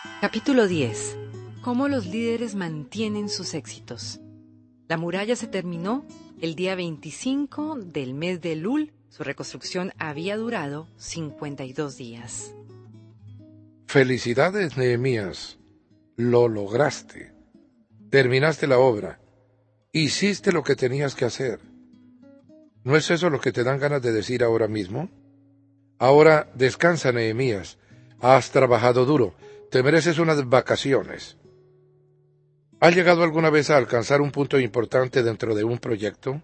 Capítulo 10. Cómo los líderes mantienen sus éxitos. La muralla se terminó el día 25 del mes de Elul. Su reconstrucción había durado 52 días. Felicidades, Nehemías. Lo lograste. Terminaste la obra. Hiciste lo que tenías que hacer. ¿No es eso lo que te dan ganas de decir ahora mismo? Ahora descansa, Nehemías. Has trabajado duro. Te mereces unas vacaciones. ¿Has llegado alguna vez a alcanzar un punto importante dentro de un proyecto?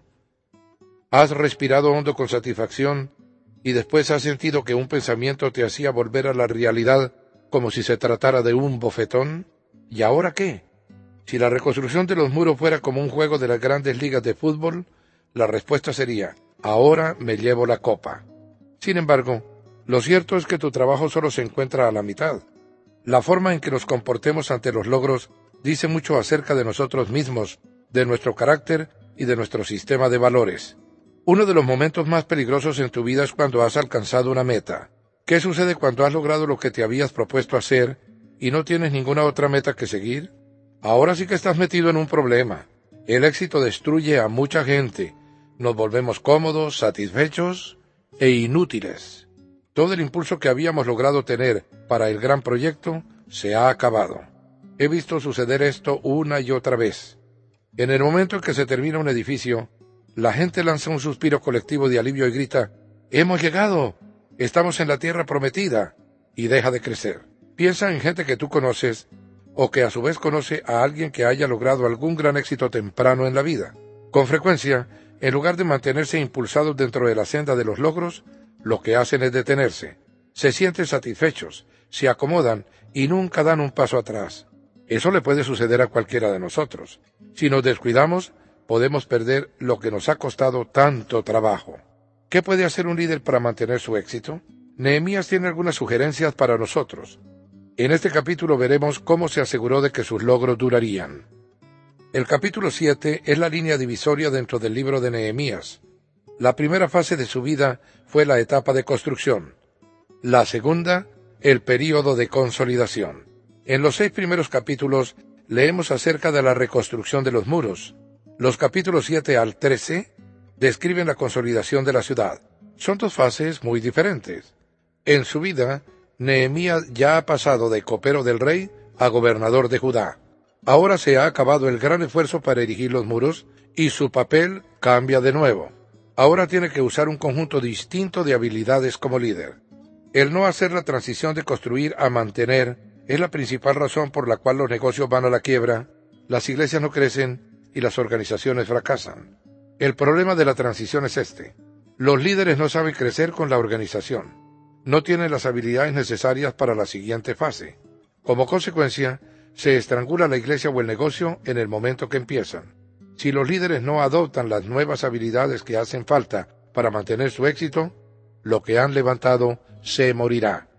¿Has respirado hondo con satisfacción y después has sentido que un pensamiento te hacía volver a la realidad como si se tratara de un bofetón? ¿Y ahora qué? Si la reconstrucción de los muros fuera como un juego de las grandes ligas de fútbol, la respuesta sería: ahora me llevo la copa. Sin embargo, lo cierto es que tu trabajo solo se encuentra a la mitad. La forma en que nos comportemos ante los logros dice mucho acerca de nosotros mismos, de nuestro carácter y de nuestro sistema de valores. Uno de los momentos más peligrosos en tu vida es cuando has alcanzado una meta. ¿Qué sucede cuando has logrado lo que te habías propuesto hacer y no tienes ninguna otra meta que seguir? Ahora sí que estás metido en un problema. El éxito destruye a mucha gente. Nos volvemos cómodos, satisfechos e inútiles. Todo el impulso que habíamos logrado tener para el gran proyecto se ha acabado. He visto suceder esto una y otra vez. En el momento en que se termina un edificio, la gente lanza un suspiro colectivo de alivio y grita: ¡hemos llegado! ¡Estamos en la tierra prometida! Y deja de crecer. Piensa en gente que tú conoces o que a su vez conoce a alguien que haya logrado algún gran éxito temprano en la vida. Con frecuencia, en lugar de mantenerse impulsados dentro de la senda de los logros, lo que hacen es detenerse. Se sienten satisfechos, se acomodan y nunca dan un paso atrás. Eso le puede suceder a cualquiera de nosotros. Si nos descuidamos, podemos perder lo que nos ha costado tanto trabajo. ¿Qué puede hacer un líder para mantener su éxito? Nehemías tiene algunas sugerencias para nosotros. En este capítulo veremos cómo se aseguró de que sus logros durarían. El capítulo 7 es la línea divisoria dentro del libro de Nehemías. La primera fase de su vida fue la etapa de construcción. La segunda, el período de consolidación. En los 6 primeros capítulos leemos acerca de la reconstrucción de los muros. Los capítulos 7 al 13 describen la consolidación de la ciudad. Son 2 fases muy diferentes. En su vida, Nehemías ya ha pasado de copero del rey a gobernador de Judá. Ahora se ha acabado el gran esfuerzo para erigir los muros y su papel cambia de nuevo. Ahora tiene que usar un conjunto distinto de habilidades como líder. El no hacer la transición de construir a mantener es la principal razón por la cual los negocios van a la quiebra, las iglesias no crecen y las organizaciones fracasan. El problema de la transición es este: los líderes no saben crecer con la organización. No tienen las habilidades necesarias para la siguiente fase. Como consecuencia, se estrangula la iglesia o el negocio en el momento que empiezan. Si los líderes no adoptan las nuevas habilidades que hacen falta para mantener su éxito, lo que han levantado se morirá.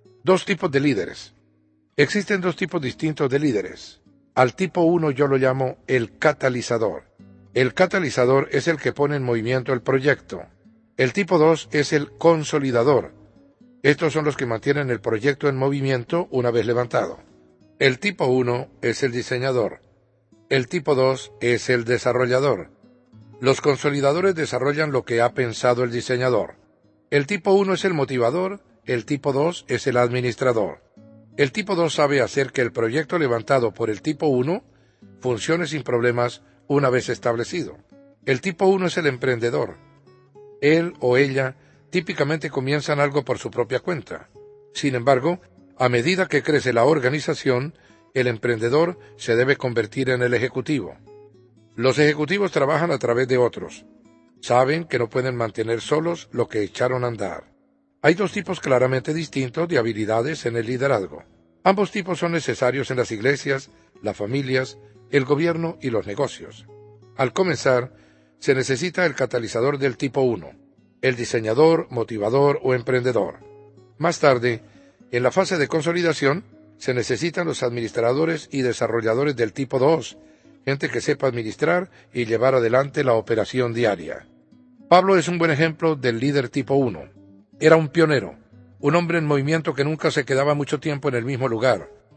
2 tipos de líderes. Existen 2 tipos distintos de líderes. Al tipo 1 yo lo llamo el catalizador. El catalizador es el que pone en movimiento el proyecto. El tipo 2 es el consolidador. Estos son los que mantienen el proyecto en movimiento una vez levantado. El tipo 1 es el diseñador. El tipo 2 es el desarrollador. Los consolidadores desarrollan lo que ha pensado el diseñador. El tipo 1 es el motivador, el tipo 2 es el administrador. El tipo 2 sabe hacer que el proyecto levantado por el tipo 1 funcione sin problemas una vez establecido. El tipo 1 es el emprendedor. Él o ella típicamente comienzan algo por su propia cuenta. Sin embargo, a medida que crece la organización, el emprendedor se debe convertir en el ejecutivo. Los ejecutivos trabajan a través de otros. Saben que no pueden mantener solos lo que echaron a andar. Hay 2 tipos claramente distintos de habilidades en el liderazgo. Ambos tipos son necesarios en las iglesias, las familias, el gobierno y los negocios. Al comenzar, se necesita el catalizador del tipo 1, el diseñador, motivador o emprendedor. Más tarde, en la fase de consolidación, se necesitan los administradores y desarrolladores del tipo 2, gente que sepa administrar y llevar adelante la operación diaria. Pablo es un buen ejemplo del líder tipo 1. Era un pionero, un hombre en movimiento que nunca se quedaba mucho tiempo en el mismo lugar.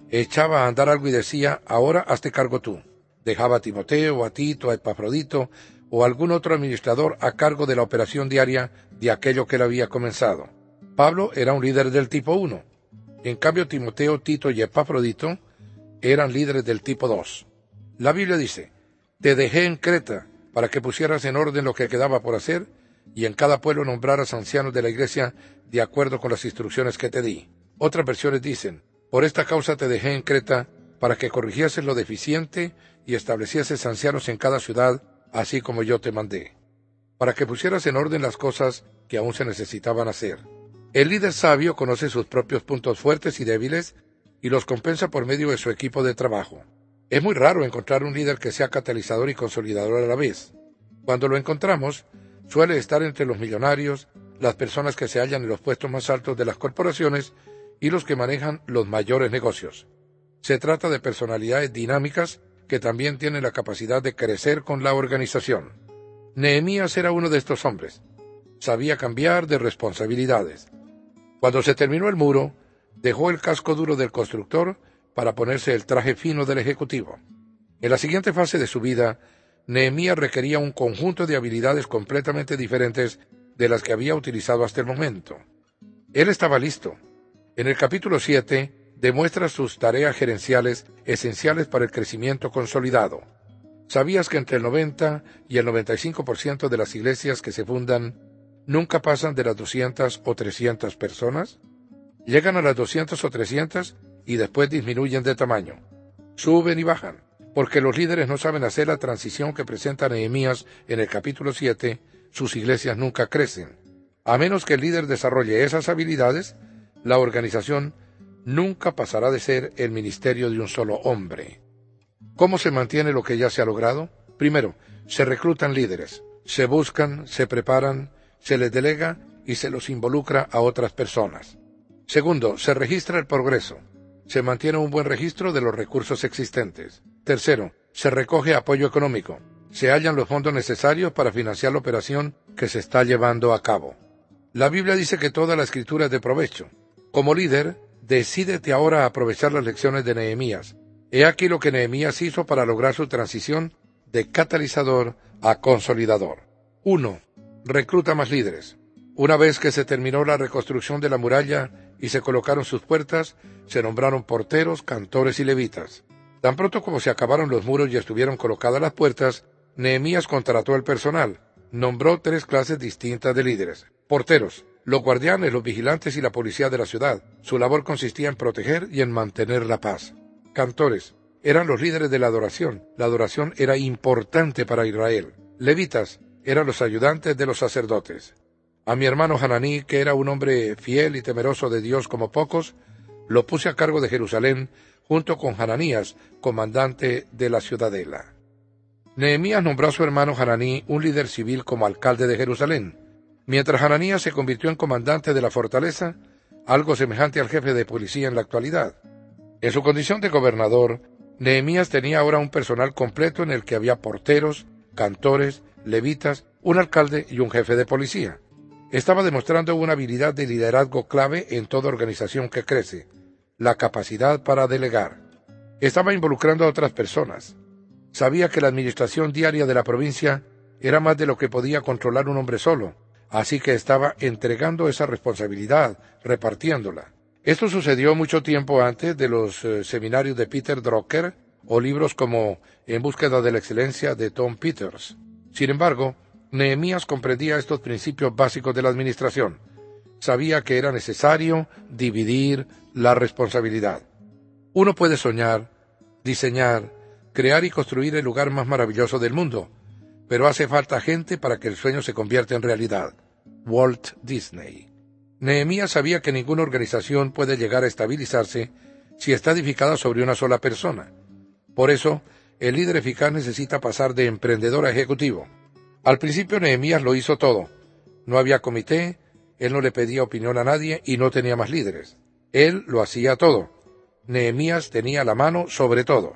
echaba a andar algo y decía, ahora hazte cargo tú. Dejaba a Timoteo, a Tito, a Epafrodito o algún otro administrador a cargo de la operación diaria de aquello que él había comenzado. Pablo era un líder del tipo 1. En cambio, Timoteo, Tito y Epafrodito eran líderes del tipo 2. La Biblia dice, te dejé en Creta para que pusieras en orden lo que quedaba por hacer y en cada pueblo nombraras ancianos de la iglesia de acuerdo con las instrucciones que te di. Otras versiones dicen, por esta causa te dejé en Creta para que corrigieses lo deficiente y establecieses ancianos en cada ciudad, así como yo te mandé, para que pusieras en orden las cosas que aún se necesitaban hacer. El líder sabio conoce sus propios puntos fuertes y débiles y los compensa por medio de su equipo de trabajo. Es muy raro encontrar un líder que sea catalizador y consolidador a la vez. Cuando lo encontramos, suele estar entre los millonarios, las personas que se hallan en los puestos más altos de las corporaciones y los que manejan los mayores negocios. Se trata de personalidades dinámicas que también tienen la capacidad de crecer con la organización. Nehemías era uno de estos hombres. Sabía cambiar de responsabilidades. Cuando se terminó el muro, dejó el casco duro del constructor para ponerse el traje fino del ejecutivo. En la siguiente fase de su vida, Nehemías requería un conjunto de habilidades completamente diferentes de las que había utilizado hasta el momento. Él estaba listo. En el capítulo 7 demuestra sus tareas gerenciales esenciales para el crecimiento consolidado. ¿Sabías que entre el 90 y el 95% de las iglesias que se fundan nunca pasan de las 200 o 300 personas? Llegan a las 200 o 300 y después disminuyen de tamaño. Suben y bajan, porque los líderes no saben hacer la transición que presenta Nehemías en el capítulo 7, sus iglesias nunca crecen. A menos que el líder desarrolle esas habilidades, la organización nunca pasará de ser el ministerio de un solo hombre. ¿Cómo se mantiene lo que ya se ha logrado? Primero, se reclutan líderes, se buscan, se preparan, se les delega y se los involucra a otras personas. Segundo, se registra el progreso. Se mantiene un buen registro de los recursos existentes. Tercero, se recoge apoyo económico. Se hallan los fondos necesarios para financiar la operación que se está llevando a cabo. La Biblia dice que toda la escritura es de provecho. Como líder, decídete ahora a aprovechar las lecciones de Nehemías. He aquí lo que Nehemías hizo para lograr su transición de catalizador a consolidador. 1. Recluta más líderes. Una vez que se terminó la reconstrucción de la muralla y se colocaron sus puertas, se nombraron porteros, cantores y levitas. Tan pronto como se acabaron los muros y estuvieron colocadas las puertas, Nehemías contrató al personal. Nombró 3 clases distintas de líderes. Porteros, los guardianes, los vigilantes y la policía de la ciudad. Su labor consistía en proteger y en mantener la paz. Cantores, eran los líderes de la adoración. La adoración era importante para Israel. Levitas, eran los ayudantes de los sacerdotes. A mi hermano Hananí, que era un hombre fiel y temeroso de Dios como pocos, lo puse a cargo de Jerusalén junto con Hananías, comandante de la ciudadela. Nehemías nombró a su hermano Hananí un líder civil como alcalde de Jerusalén, mientras Hananías se convirtió en comandante de la fortaleza, algo semejante al jefe de policía en la actualidad. En su condición de gobernador, Nehemías tenía ahora un personal completo en el que había porteros, cantores, levitas, un alcalde y un jefe de policía. Estaba demostrando una habilidad de liderazgo clave en toda organización que crece, la capacidad para delegar. Estaba involucrando a otras personas. Sabía que la administración diaria de la provincia era más de lo que podía controlar un hombre solo, así que estaba entregando esa responsabilidad, repartiéndola. Esto sucedió mucho tiempo antes de los seminarios de Peter Drucker o libros como En búsqueda de la excelencia de Tom Peters. Sin embargo, Nehemías comprendía estos principios básicos de la administración. Sabía que era necesario dividir la responsabilidad. Uno puede soñar, diseñar, crear y construir el lugar más maravilloso del mundo, pero hace falta gente para que el sueño se convierta en realidad. Walt Disney. Nehemías sabía que ninguna organización puede llegar a estabilizarse si está edificada sobre una sola persona. Por eso, el líder eficaz necesita pasar de emprendedor a ejecutivo. Al principio Nehemías lo hizo todo. No había comité, él no le pedía opinión a nadie y no tenía más líderes. Él lo hacía todo. Nehemías tenía la mano sobre todo.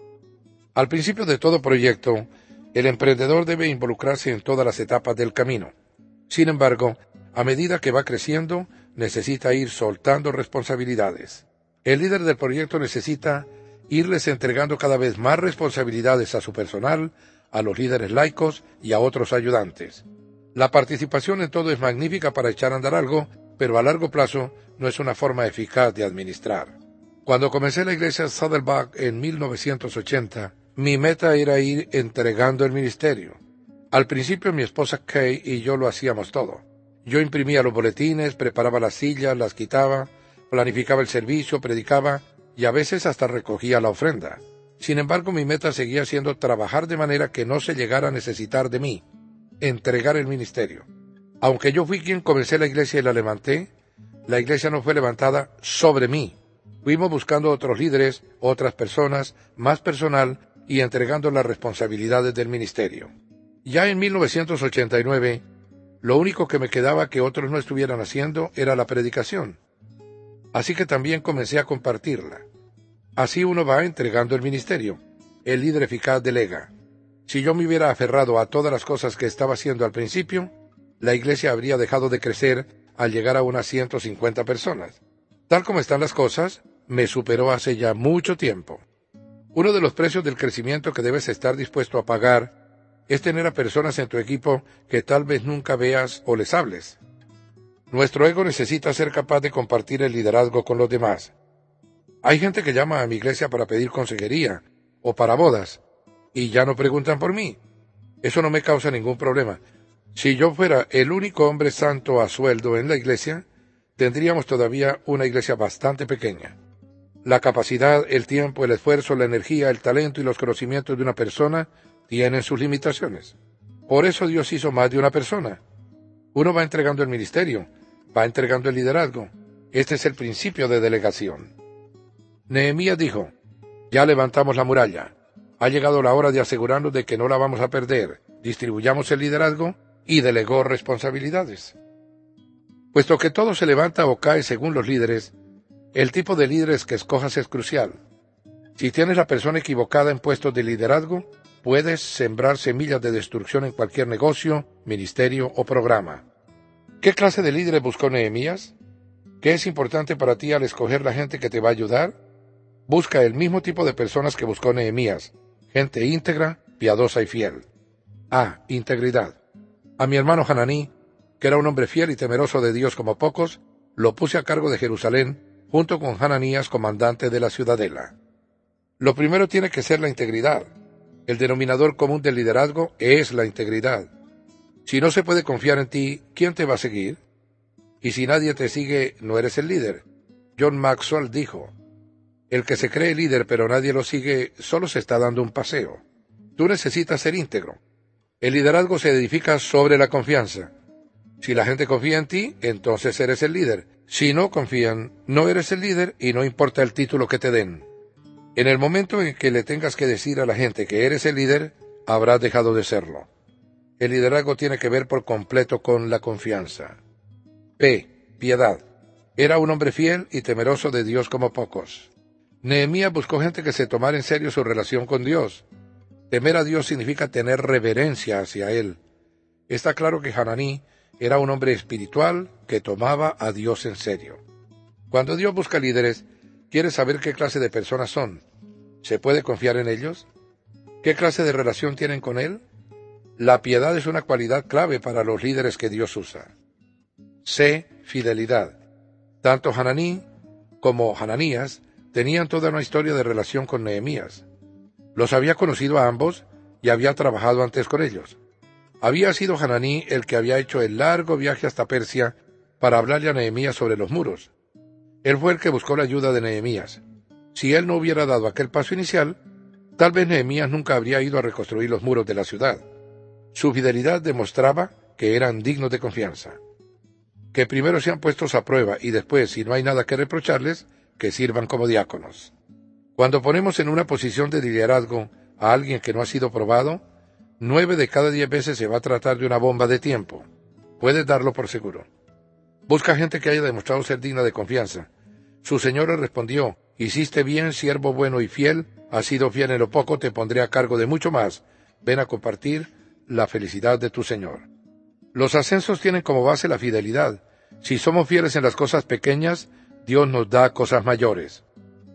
Al principio de todo proyecto, el emprendedor debe involucrarse en todas las etapas del camino. Sin embargo, a medida que va creciendo, necesita ir soltando responsabilidades. El líder del proyecto necesita irles entregando cada vez más responsabilidades a su personal, a los líderes laicos y a otros ayudantes. La participación en todo es magnífica para echar a andar algo, pero a largo plazo no es una forma eficaz de administrar. Cuando comencé la iglesia Saddleback en 1980, mi meta era ir entregando el ministerio. Al principio mi esposa Kay y yo lo hacíamos todo. Yo imprimía los boletines, preparaba las sillas, las quitaba, planificaba el servicio, predicaba y a veces hasta recogía la ofrenda. Sin embargo, mi meta seguía siendo trabajar de manera que no se llegara a necesitar de mí, entregar el ministerio. Aunque yo fui quien comencé la iglesia y la levanté, la iglesia no fue levantada sobre mí. Fuimos buscando otros líderes, otras personas, más personal y entregando las responsabilidades del ministerio. Ya en 1989, lo único que me quedaba que otros no estuvieran haciendo era la predicación. Así que también comencé a compartirla. Así uno va entregando el ministerio. El líder eficaz delega. Si yo me hubiera aferrado a todas las cosas que estaba haciendo al principio, la iglesia habría dejado de crecer al llegar a unas 150 personas. Tal como están las cosas, me superó hace ya mucho tiempo. Uno de los precios del crecimiento que debes estar dispuesto a pagar es tener a personas en tu equipo que tal vez nunca veas o les hables. Nuestro ego necesita ser capaz de compartir el liderazgo con los demás. Hay gente que llama a mi iglesia para pedir consejería o para bodas, y ya no preguntan por mí. Eso no me causa ningún problema. Si yo fuera el único hombre santo a sueldo en la iglesia, tendríamos todavía una iglesia bastante pequeña. La capacidad, el tiempo, el esfuerzo, la energía, el talento y los conocimientos de una persona tienen sus limitaciones. Por eso Dios hizo más de una persona. Uno va entregando el ministerio, va entregando el liderazgo. Este es el principio de delegación. Nehemías dijo, ya levantamos la muralla. Ha llegado la hora de asegurarnos de que no la vamos a perder. Distribuyamos el liderazgo y delegó responsabilidades. Puesto que todo se levanta o cae según los líderes, el tipo de líderes que escojas es crucial. Si tienes la persona equivocada en puestos de liderazgo, puedes sembrar semillas de destrucción en cualquier negocio, ministerio o programa. ¿Qué clase de líderes buscó Nehemías? ¿Qué es importante para ti al escoger la gente que te va a ayudar? Busca el mismo tipo de personas que buscó Nehemías, gente íntegra, piadosa y fiel. A. Integridad. A mi hermano Hananí, que era un hombre fiel y temeroso de Dios como pocos, lo puse a cargo de Jerusalén, junto con Hananías, comandante de la ciudadela. Lo primero tiene que ser la integridad. El denominador común del liderazgo es la integridad. Si no se puede confiar en ti, ¿quién te va a seguir? Y si nadie te sigue, no eres el líder. John Maxwell dijo, el que se cree líder pero nadie lo sigue, solo se está dando un paseo. Tú necesitas ser íntegro. El liderazgo se edifica sobre la confianza. Si la gente confía en ti, entonces eres el líder. Si no confían, no eres el líder y no importa el título que te den. En el momento en que le tengas que decir a la gente que eres el líder, habrás dejado de serlo. El liderazgo tiene que ver por completo con la confianza. P. Piedad. Era un hombre fiel y temeroso de Dios como pocos. Nehemías buscó gente que se tomara en serio su relación con Dios. Temer a Dios significa tener reverencia hacia Él. Está claro que Hananí era un hombre espiritual que tomaba a Dios en serio. Cuando Dios busca líderes, quiere saber qué clase de personas son. ¿Se puede confiar en ellos? ¿Qué clase de relación tienen con Él? La piedad es una cualidad clave para los líderes que Dios usa. C. Fidelidad. Tanto Hananí como Hananías tenían toda una historia de relación con Nehemías. Los había conocido a ambos y había trabajado antes con ellos. Había sido Hananí el que había hecho el largo viaje hasta Persia para hablarle a Nehemías sobre los muros. Él fue el que buscó la ayuda de Nehemías. Si él no hubiera dado aquel paso inicial, tal vez Nehemías nunca habría ido a reconstruir los muros de la ciudad. Su fidelidad demostraba que eran dignos de confianza. Que primero sean puestos a prueba y después, si no hay nada que reprocharles, que sirvan como diáconos. Cuando ponemos en una posición de liderazgo a alguien que no ha sido probado, 9 de cada 10 veces se va a tratar de una bomba de tiempo. Puedes darlo por seguro. Busca gente que haya demostrado ser digna de confianza. Su señor le respondió, hiciste bien, siervo bueno y fiel, has sido fiel en lo poco, te pondré a cargo de mucho más. Ven a compartir la felicidad de tu señor. Los ascensos tienen como base la fidelidad. Si somos fieles en las cosas pequeñas, Dios nos da cosas mayores.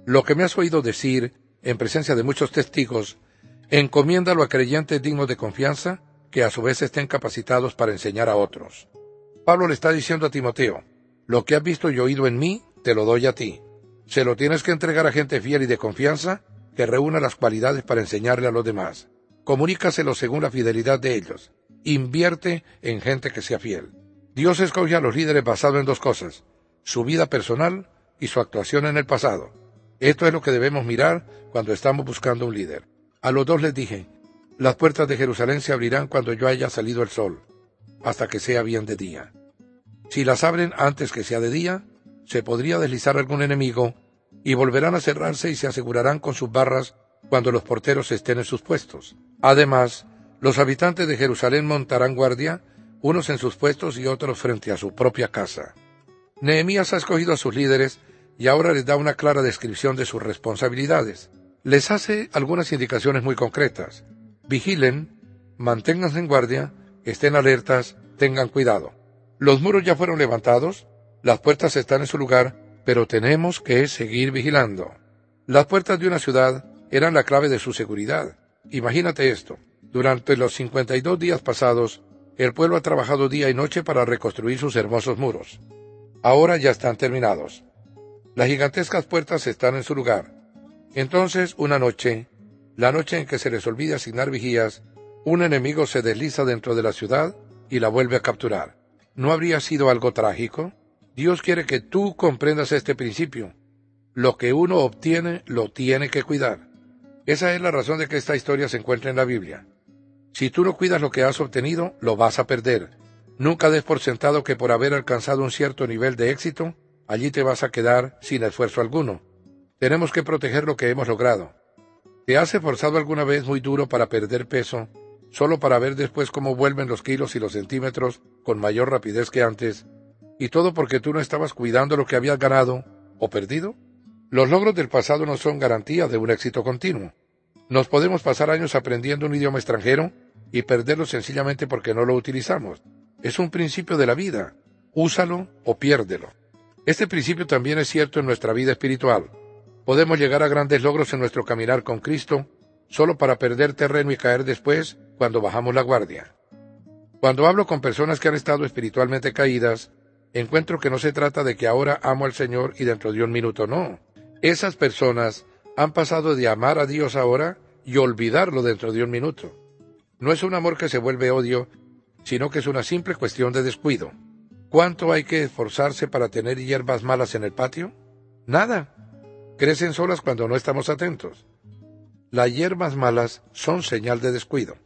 Lo que me has oído decir, en presencia de muchos testigos, encomiéndalo a creyentes dignos de confianza, que a su vez estén capacitados para enseñar a otros. Pablo le está diciendo a Timoteo, lo que has visto y oído en mí, te lo doy a ti. Se lo tienes que entregar a gente fiel y de confianza, que reúna las cualidades para enseñarle a los demás. Comunícaselo según la fidelidad de ellos. Invierte en gente que sea fiel. Dios escoge a los líderes basado en dos cosas: su vida personal y su actuación en el pasado. Esto es lo que debemos mirar cuando estamos buscando un líder. A los dos les dije, las puertas de Jerusalén se abrirán cuando yo haya salido el sol, hasta que sea bien de día. Si las abren antes que sea de día, se podría deslizar algún enemigo, y volverán a cerrarse y se asegurarán con sus barras cuando los porteros estén en sus puestos. Además, los habitantes de Jerusalén montarán guardia, unos en sus puestos y otros frente a su propia casa. Nehemías ha escogido a sus líderes y ahora les da una clara descripción de sus responsabilidades. Les hace algunas indicaciones muy concretas. Vigilen, manténganse en guardia, estén alertas, tengan cuidado. Los muros ya fueron levantados, las puertas están en su lugar, pero tenemos que seguir vigilando. Las puertas de una ciudad eran la clave de su seguridad. Imagínate esto. Durante los 52 días pasados, el pueblo ha trabajado día y noche para reconstruir sus hermosos muros. Ahora ya están terminados. Las gigantescas puertas están en su lugar. Entonces, una noche, la noche en que se les olvida asignar vigías, un enemigo se desliza dentro de la ciudad y la vuelve a capturar. ¿No habría sido algo trágico? Dios quiere que tú comprendas este principio. Lo que uno obtiene, lo tiene que cuidar. Esa es la razón de que esta historia se encuentra en la Biblia. Si tú no cuidas lo que has obtenido, lo vas a perder. Nunca des por sentado que por haber alcanzado un cierto nivel de éxito, allí te vas a quedar sin esfuerzo alguno. Tenemos que proteger lo que hemos logrado. ¿Te has esforzado alguna vez muy duro para perder peso, solo para ver después cómo vuelven los kilos y los centímetros con mayor rapidez que antes, y todo porque tú no estabas cuidando lo que habías ganado o perdido? Los logros del pasado no son garantía de un éxito continuo. Nos podemos pasar años aprendiendo un idioma extranjero y perderlo sencillamente porque no lo utilizamos. Es un principio de la vida. Úsalo o piérdelo. Este principio también es cierto en nuestra vida espiritual. Podemos llegar a grandes logros en nuestro caminar con Cristo solo para perder terreno y caer después cuando bajamos la guardia. Cuando hablo con personas que han estado espiritualmente caídas, encuentro que no se trata de que ahora amo al Señor y dentro de un minuto no. Esas personas han pasado de amar a Dios ahora y olvidarlo dentro de un minuto. No es un amor que se vuelve odio, sino que es una simple cuestión de descuido. ¿Cuánto hay que esforzarse para tener hierbas malas en el patio? Nada. Crecen solas cuando no estamos atentos. Las hierbas malas son señal de descuido.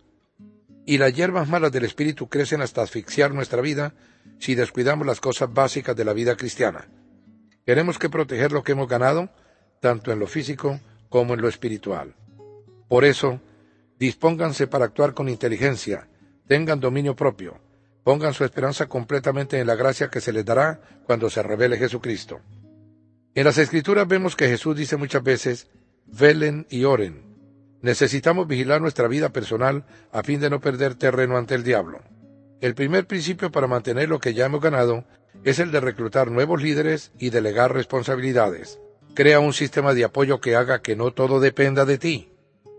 Y las hierbas malas del espíritu crecen hasta asfixiar nuestra vida si descuidamos las cosas básicas de la vida cristiana. Tenemos que proteger lo que hemos ganado, tanto en lo físico como en lo espiritual. Por eso, dispónganse para actuar con inteligencia, tengan dominio propio, pongan su esperanza completamente en la gracia que se les dará cuando se revele Jesucristo. En las Escrituras vemos que Jesús dice muchas veces, velen y oren. Necesitamos vigilar nuestra vida personal a fin de no perder terreno ante el diablo. El primer principio para mantener lo que ya hemos ganado es el de reclutar nuevos líderes y delegar responsabilidades. Crea un sistema de apoyo que haga que no todo dependa de ti.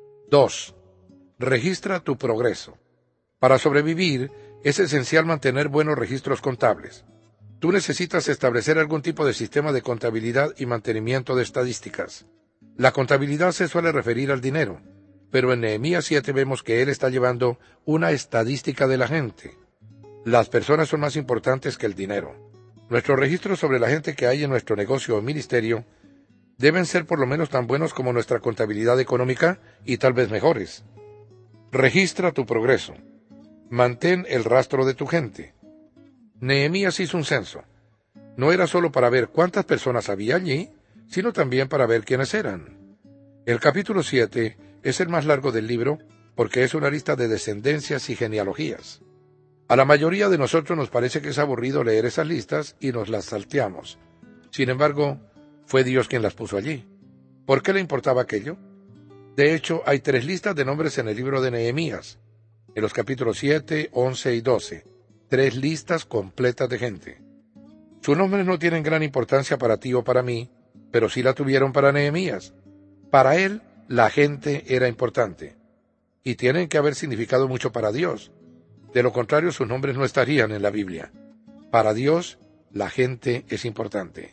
2. Registra tu progreso. Para sobrevivir, es esencial mantener buenos registros contables. Tú necesitas establecer algún tipo de sistema de contabilidad y mantenimiento de estadísticas. La contabilidad se suele referir al dinero, pero en Nehemías 7 vemos que él está llevando una estadística de la gente. Las personas son más importantes que el dinero. Nuestros registros sobre la gente que hay en nuestro negocio o ministerio deben ser por lo menos tan buenos como nuestra contabilidad económica y tal vez mejores. Registra tu progreso. Mantén el rastro de tu gente. Nehemías hizo un censo. No era solo para ver cuántas personas había allí, sino también para ver quiénes eran. El capítulo 7 es el más largo del libro porque es una lista de descendencias y genealogías. A la mayoría de nosotros nos parece que es aburrido leer esas listas y nos las salteamos. Sin embargo, fue Dios quien las puso allí. ¿Por qué le importaba aquello? De hecho, hay 3 listas de nombres en el libro de Nehemías, en los capítulos 7, 11 y 12. 3 listas completas de gente. Sus nombres no tienen gran importancia para ti o para mí, pero sí la tuvieron para Nehemías. Para él, la gente era importante, y tienen que haber significado mucho para Dios. De lo contrario, sus nombres no estarían en la Biblia. Para Dios, la gente es importante.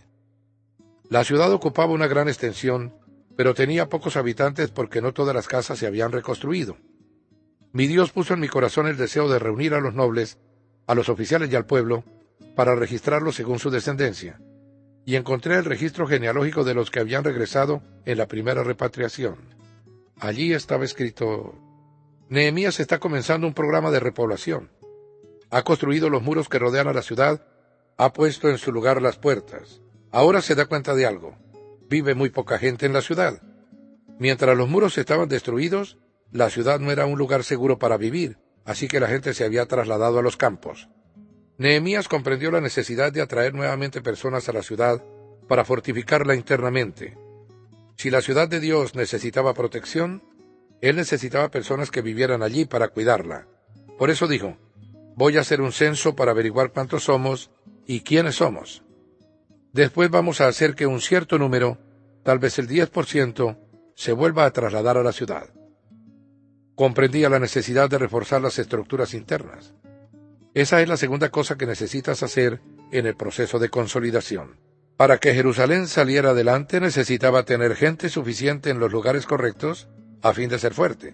La ciudad ocupaba una gran extensión, pero tenía pocos habitantes porque no todas las casas se habían reconstruido. Mi Dios puso en mi corazón el deseo de reunir a los nobles, a los oficiales y al pueblo, para registrarlos según su descendencia, y encontré el registro genealógico de los que habían regresado en la primera repatriación. Allí estaba escrito: Nehemías está comenzando un programa de repoblación. Ha construido los muros que rodean a la ciudad, ha puesto en su lugar las puertas. Ahora se da cuenta de algo: vive muy poca gente en la ciudad. Mientras los muros estaban destruidos, la ciudad no era un lugar seguro para vivir, así que la gente se había trasladado a los campos. Nehemías comprendió la necesidad de atraer nuevamente personas a la ciudad para fortificarla internamente. Si la ciudad de Dios necesitaba protección, él necesitaba personas que vivieran allí para cuidarla. Por eso dijo: voy a hacer un censo para averiguar cuántos somos y quiénes somos. Después vamos a hacer que un cierto número, tal vez el 10%, se vuelva a trasladar a la ciudad. Comprendía la necesidad de reforzar las estructuras internas. Esa es la segunda cosa que necesitas hacer en el proceso de consolidación. Para que Jerusalén saliera adelante necesitaba tener gente suficiente en los lugares correctos a fin de ser fuerte.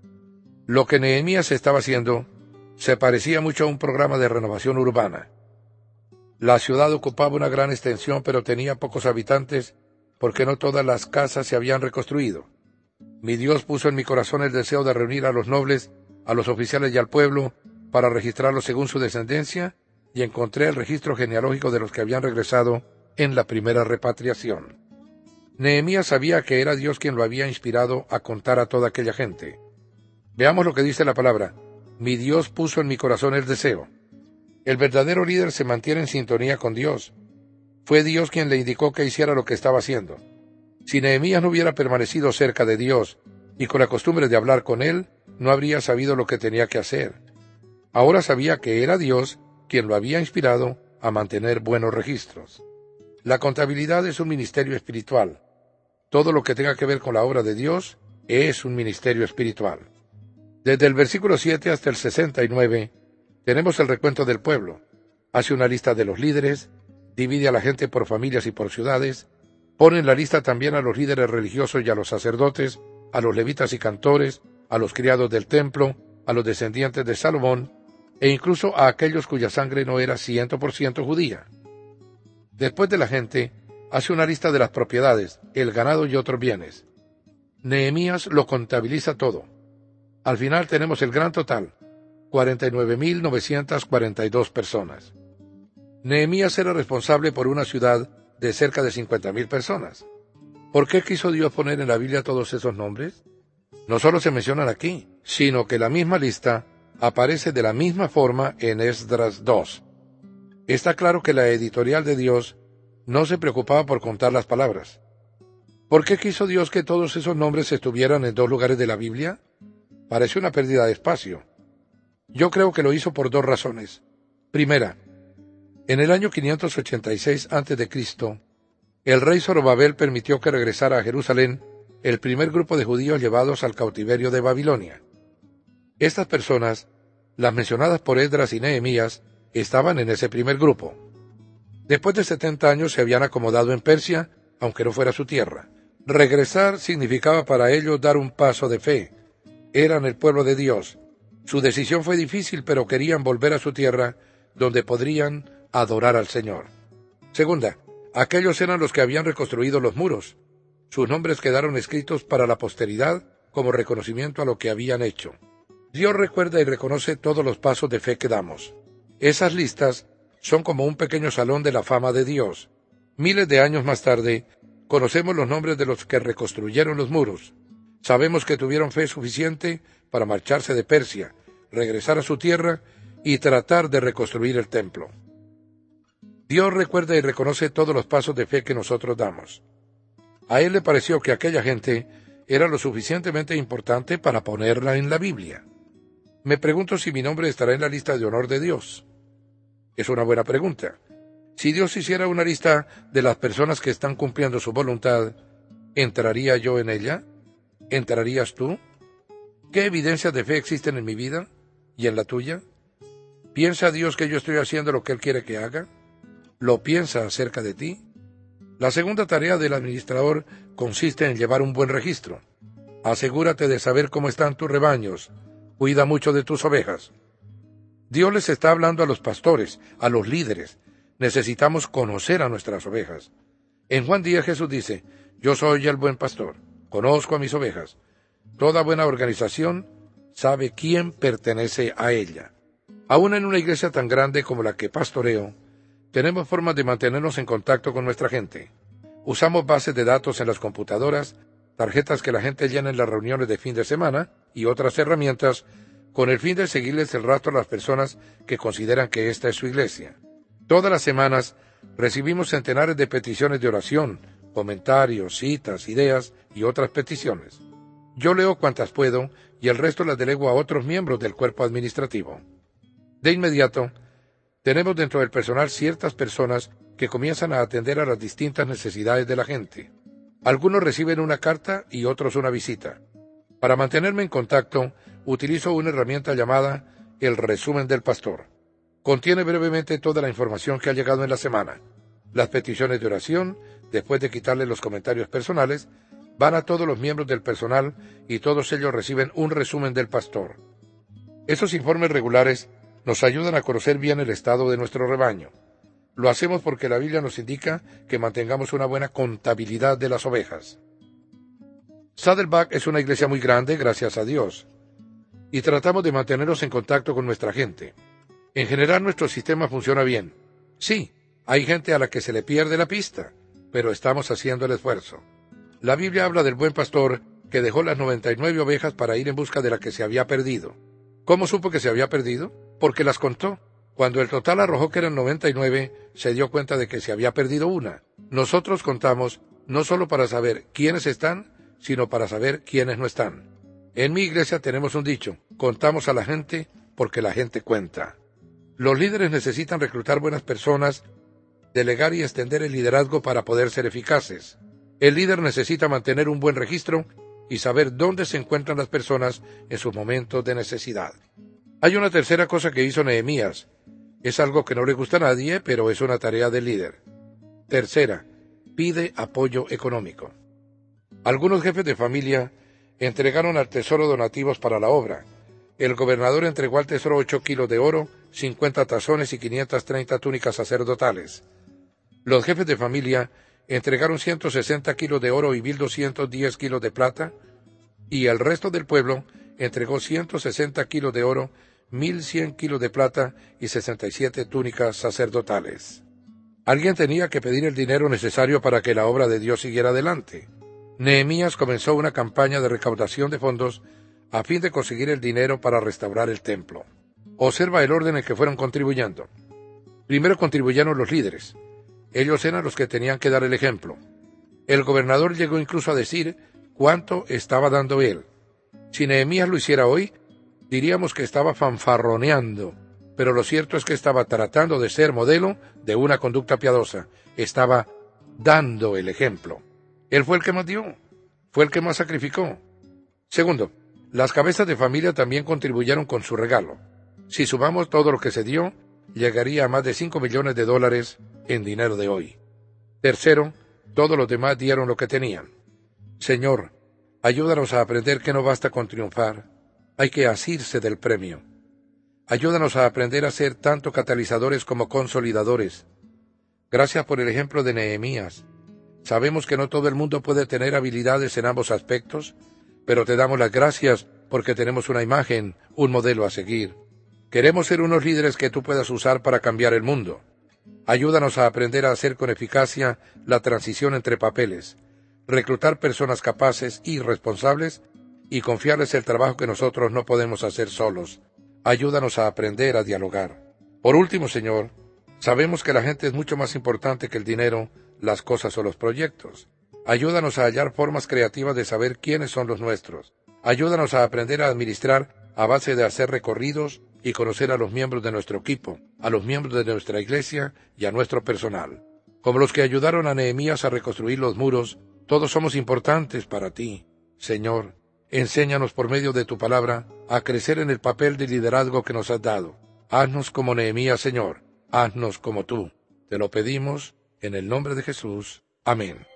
Lo que Nehemías estaba haciendo se parecía mucho a un programa de renovación urbana. La ciudad ocupaba una gran extensión, pero tenía pocos habitantes porque no todas las casas se habían reconstruido. Mi Dios puso en mi corazón el deseo de reunir a los nobles, a los oficiales y al pueblo para registrarlos según su descendencia, y encontré el registro genealógico de los que habían regresado en la primera repatriación. Nehemías sabía que era Dios quien lo había inspirado a contar a toda aquella gente. Veamos lo que dice la palabra: mi Dios puso en mi corazón el deseo. El verdadero líder se mantiene en sintonía con Dios. Fue Dios quien le indicó que hiciera lo que estaba haciendo. Si Nehemías no hubiera permanecido cerca de Dios y con la costumbre de hablar con Él, no habría sabido lo que tenía que hacer. Ahora sabía que era Dios quien lo había inspirado a mantener buenos registros. La contabilidad es un ministerio espiritual. Todo lo que tenga que ver con la obra de Dios es un ministerio espiritual. Desde el versículo 7 hasta el 69, tenemos el recuento del pueblo. Hace una lista de los líderes, divide a la gente por familias y por ciudades, pone en la lista también a los líderes religiosos y a los sacerdotes, a los levitas y cantores, a los criados del templo, a los descendientes de Salomón, e incluso a aquellos cuya sangre no era 100% judía. Después de la gente, hace una lista de las propiedades, el ganado y otros bienes. Nehemías lo contabiliza todo. Al final tenemos el gran total: 49.942 personas. Nehemías era responsable por una ciudad de cerca de 50.000 personas. ¿Por qué quiso Dios poner en la Biblia todos esos nombres? No solo se mencionan aquí, sino que la misma lista aparece de la misma forma en Esdras 2. Está claro que la editorial de Dios no se preocupaba por contar las palabras. ¿Por qué quiso Dios que todos esos nombres estuvieran en 2 lugares de la Biblia? Parece una pérdida de espacio. Yo creo que lo hizo por 2 razones. Primera, en el año 586 a.C., el rey Zorobabel permitió que regresara a Jerusalén el primer grupo de judíos llevados al cautiverio de Babilonia. Estas personas, las mencionadas por Esdras y Nehemías, estaban en ese primer grupo. Después de 70 años se habían acomodado en Persia, aunque no fuera su tierra. Regresar significaba para ellos dar un paso de fe. Eran el pueblo de Dios. Su decisión fue difícil, pero querían volver a su tierra, donde podrían adorar al Señor. Segunda, aquellos eran los que habían reconstruido los muros. Sus nombres quedaron escritos para la posteridad como reconocimiento a lo que habían hecho. Dios recuerda y reconoce todos los pasos de fe que damos. Esas listas son como un pequeño salón de la fama de Dios. Miles de años más tarde, conocemos los nombres de los que reconstruyeron los muros. Sabemos que tuvieron fe suficiente para marcharse de Persia, regresar a su tierra y tratar de reconstruir el templo. Dios recuerda y reconoce todos los pasos de fe que nosotros damos. A Él le pareció que aquella gente era lo suficientemente importante para ponerla en la Biblia. Me pregunto si mi nombre estará en la lista de honor de Dios. Es una buena pregunta. Si Dios hiciera una lista de las personas que están cumpliendo su voluntad, ¿entraría yo en ella? ¿Entrarías tú? ¿Qué evidencias de fe existen en mi vida y en la tuya? ¿Piensa Dios que yo estoy haciendo lo que Él quiere que haga? ¿Lo piensa acerca de ti? La segunda tarea del administrador consiste en llevar un buen registro. Asegúrate de saber cómo están tus rebaños. Cuida mucho de tus ovejas. Dios les está hablando a los pastores, a los líderes. Necesitamos conocer a nuestras ovejas. En Juan 10 Jesús dice, yo soy el buen pastor, conozco a mis ovejas. Toda buena organización sabe quién pertenece a ella. Aún en una iglesia tan grande como la que pastoreo, tenemos formas de mantenernos en contacto con nuestra gente. Usamos bases de datos en las computadoras, tarjetas que la gente llena en las reuniones de fin de semana y otras herramientas con el fin de seguirles el rastro a las personas que consideran que esta es su iglesia. Todas las semanas recibimos centenares de peticiones de oración, comentarios, citas, ideas y otras peticiones. Yo leo cuantas puedo y el resto las delego a otros miembros del cuerpo administrativo. De inmediato, tenemos dentro del personal ciertas personas que comienzan a atender a las distintas necesidades de la gente. Algunos reciben una carta y otros una visita. Para mantenerme en contacto, utilizo una herramienta llamada el resumen del pastor. Contiene brevemente toda la información que ha llegado en la semana. Las peticiones de oración, después de quitarle los comentarios personales, van a todos los miembros del personal y todos ellos reciben un resumen del pastor. Esos informes regulares nos ayudan a conocer bien el estado de nuestro rebaño. Lo hacemos porque la Biblia nos indica que mantengamos una buena contabilidad de las ovejas. Saddleback es una iglesia muy grande, gracias a Dios, y tratamos de mantenernos en contacto con nuestra gente. En general nuestro sistema funciona bien. Sí, hay gente a la que se le pierde la pista, pero estamos haciendo el esfuerzo. La Biblia habla del buen pastor que dejó las 99 ovejas para ir en busca de la que se había perdido. ¿Cómo supo que se había perdido? Porque las contó. Cuando el total arrojó que eran 99, se dio cuenta de que se había perdido una. Nosotros contamos no solo para saber quiénes están, sino para saber quiénes no están. En mi iglesia tenemos un dicho, contamos a la gente porque la gente cuenta. Los líderes necesitan reclutar buenas personas, delegar y extender el liderazgo para poder ser eficaces. El líder necesita mantener un buen registro y saber dónde se encuentran las personas en sus momentos de necesidad. Hay una tercera cosa que hizo Nehemías. Es algo que no le gusta a nadie, pero es una tarea del líder. Tercera, pide apoyo económico. Algunos jefes de familia entregaron al tesoro donativos para la obra. El gobernador entregó al tesoro 8 kilos de oro, 50 tazones y 530 túnicas sacerdotales. Los jefes de familia entregaron 160 kilos de oro y 1.210 kilos de plata, y el resto del pueblo entregó 160 kilos de oro, 1.100 kilos de plata y 67 túnicas sacerdotales. Alguien tenía que pedir el dinero necesario para que la obra de Dios siguiera adelante. Nehemías comenzó una campaña de recaudación de fondos a fin de conseguir el dinero para restaurar el templo. Observa el orden en que fueron contribuyendo. Primero contribuyeron los líderes. Ellos eran los que tenían que dar el ejemplo. El gobernador llegó incluso a decir cuánto estaba dando él. Si Nehemías lo hiciera hoy, diríamos que estaba fanfarroneando, pero lo cierto es que estaba tratando de ser modelo de una conducta piadosa. Estaba dando el ejemplo. Él fue el que más dio, fue el que más sacrificó. Segundo, las cabezas de familia también contribuyeron con su regalo. Si sumamos todo lo que se dio, llegaría a más de $5 millones en dinero de hoy. Tercero, todos los demás dieron lo que tenían. Señor, ayúdanos a aprender que no basta con triunfar, hay que asirse del premio. Ayúdanos a aprender a ser tanto catalizadores como consolidadores. Gracias por el ejemplo de Nehemías. Sabemos que no todo el mundo puede tener habilidades en ambos aspectos, pero te damos las gracias porque tenemos una imagen, un modelo a seguir. Queremos ser unos líderes que tú puedas usar para cambiar el mundo. Ayúdanos a aprender a hacer con eficacia la transición entre papeles, reclutar personas capaces y responsables y confiarles el trabajo que nosotros no podemos hacer solos. Ayúdanos a aprender a dialogar. Por último, Señor, sabemos que la gente es mucho más importante que el dinero, las cosas o los proyectos. Ayúdanos a hallar formas creativas de saber quiénes son los nuestros. Ayúdanos a aprender a administrar a base de hacer recorridos y conocer a los miembros de nuestro equipo, a los miembros de nuestra iglesia y a nuestro personal. Como los que ayudaron a Nehemías a reconstruir los muros, todos somos importantes para ti. Señor, enséñanos por medio de tu palabra a crecer en el papel de liderazgo que nos has dado. Haznos como Nehemías, Señor. Haznos como tú. Te lo pedimos en el nombre de Jesús. Amén.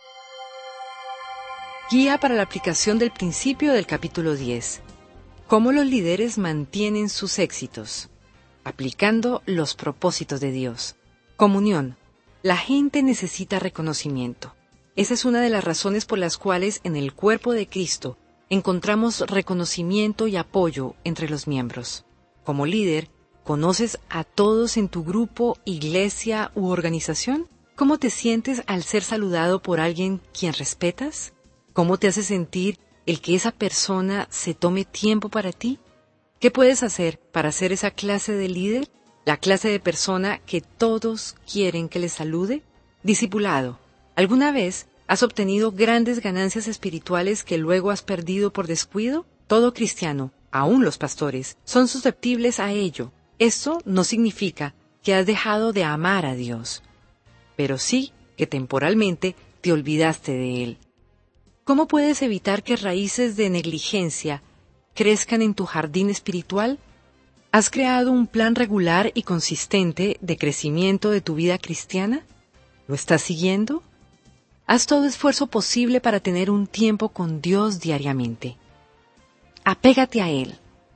Guía para la aplicación del principio del capítulo 10. ¿Cómo los líderes mantienen sus éxitos? Aplicando los propósitos de Dios. Comunión. La gente necesita reconocimiento. Esa es una de las razones por las cuales en el cuerpo de Cristo encontramos reconocimiento y apoyo entre los miembros. Como líder, ¿conoces a todos en tu grupo, iglesia u organización? ¿Cómo te sientes al ser saludado por alguien quien respetas? ¿Cómo te hace sentir el que esa persona se tome tiempo para ti? ¿Qué puedes hacer para ser esa clase de líder? ¿La clase de persona que todos quieren que les salude? Discipulado. ¿Alguna vez has obtenido grandes ganancias espirituales que luego has perdido por descuido? Todo cristiano, aún los pastores, son susceptibles a ello. Esto no significa que has dejado de amar a Dios, pero sí que temporalmente te olvidaste de Él. ¿Cómo puedes evitar que raíces de negligencia crezcan en tu jardín espiritual? ¿Has creado un plan regular y consistente de crecimiento de tu vida cristiana? ¿Lo estás siguiendo? Haz todo esfuerzo posible para tener un tiempo con Dios diariamente. Apégate a Él.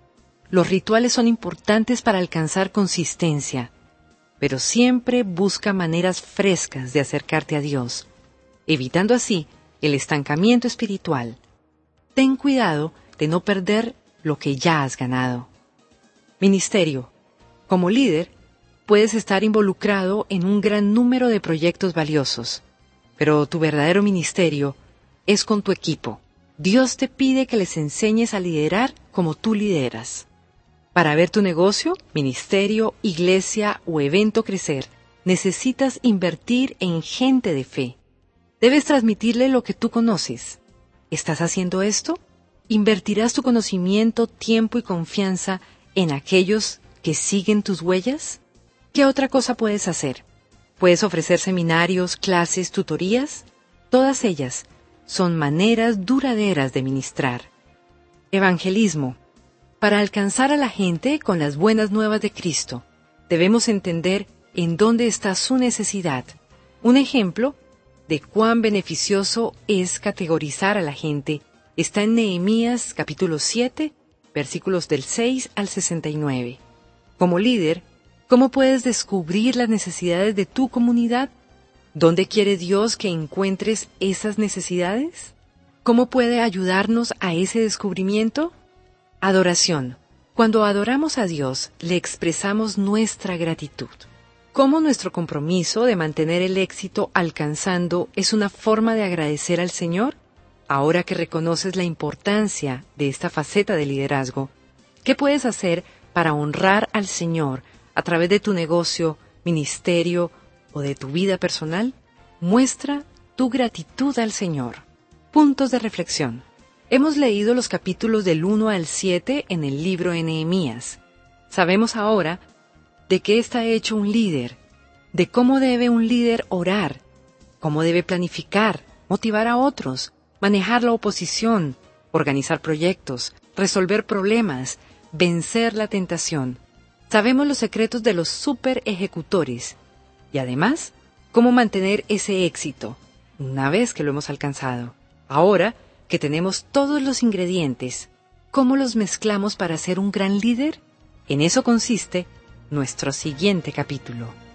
Los rituales son importantes para alcanzar consistencia, pero siempre busca maneras frescas de acercarte a Dios, evitando así el estancamiento espiritual. Ten cuidado de no perder lo que ya has ganado. Ministerio. Como líder, puedes estar involucrado en un gran número de proyectos valiosos, pero tu verdadero ministerio es con tu equipo. Dios te pide que les enseñes a liderar como tú lideras. Para ver tu negocio, ministerio, iglesia o evento crecer, necesitas invertir en gente de fe. Debes transmitirle lo que tú conoces. ¿Estás haciendo esto? ¿Invertirás tu conocimiento, tiempo y confianza en aquellos que siguen tus huellas? ¿Qué otra cosa puedes hacer? ¿Puedes ofrecer seminarios, clases, tutorías? Todas ellas son maneras duraderas de ministrar. Evangelismo. Para alcanzar a la gente con las buenas nuevas de Cristo, debemos entender en dónde está su necesidad. Un ejemplo de cuán beneficioso es categorizar a la gente está en Nehemías capítulo 7, versículos del 6 al 69. Como líder, ¿cómo puedes descubrir las necesidades de tu comunidad? ¿Dónde quiere Dios que encuentres esas necesidades? ¿Cómo puede ayudarnos a ese descubrimiento? Adoración. Cuando adoramos a Dios, le expresamos nuestra gratitud. ¿Cómo nuestro compromiso de mantener el éxito alcanzando es una forma de agradecer al Señor? Ahora que reconoces la importancia de esta faceta de liderazgo, ¿qué puedes hacer para honrar al Señor a través de tu negocio, ministerio o de tu vida personal? Muestra tu gratitud al Señor. Puntos de reflexión. Hemos leído los capítulos del 1 al 7 en el libro de Nehemías. Sabemos ahora de qué está hecho un líder, de cómo debe un líder orar, cómo debe planificar, motivar a otros, manejar la oposición, organizar proyectos, resolver problemas, vencer la tentación. Sabemos los secretos de los super ejecutores y además cómo mantener ese éxito una vez que lo hemos alcanzado. Ahora que tenemos todos los ingredientes, ¿cómo los mezclamos para ser un gran líder? En eso consiste nuestro siguiente capítulo.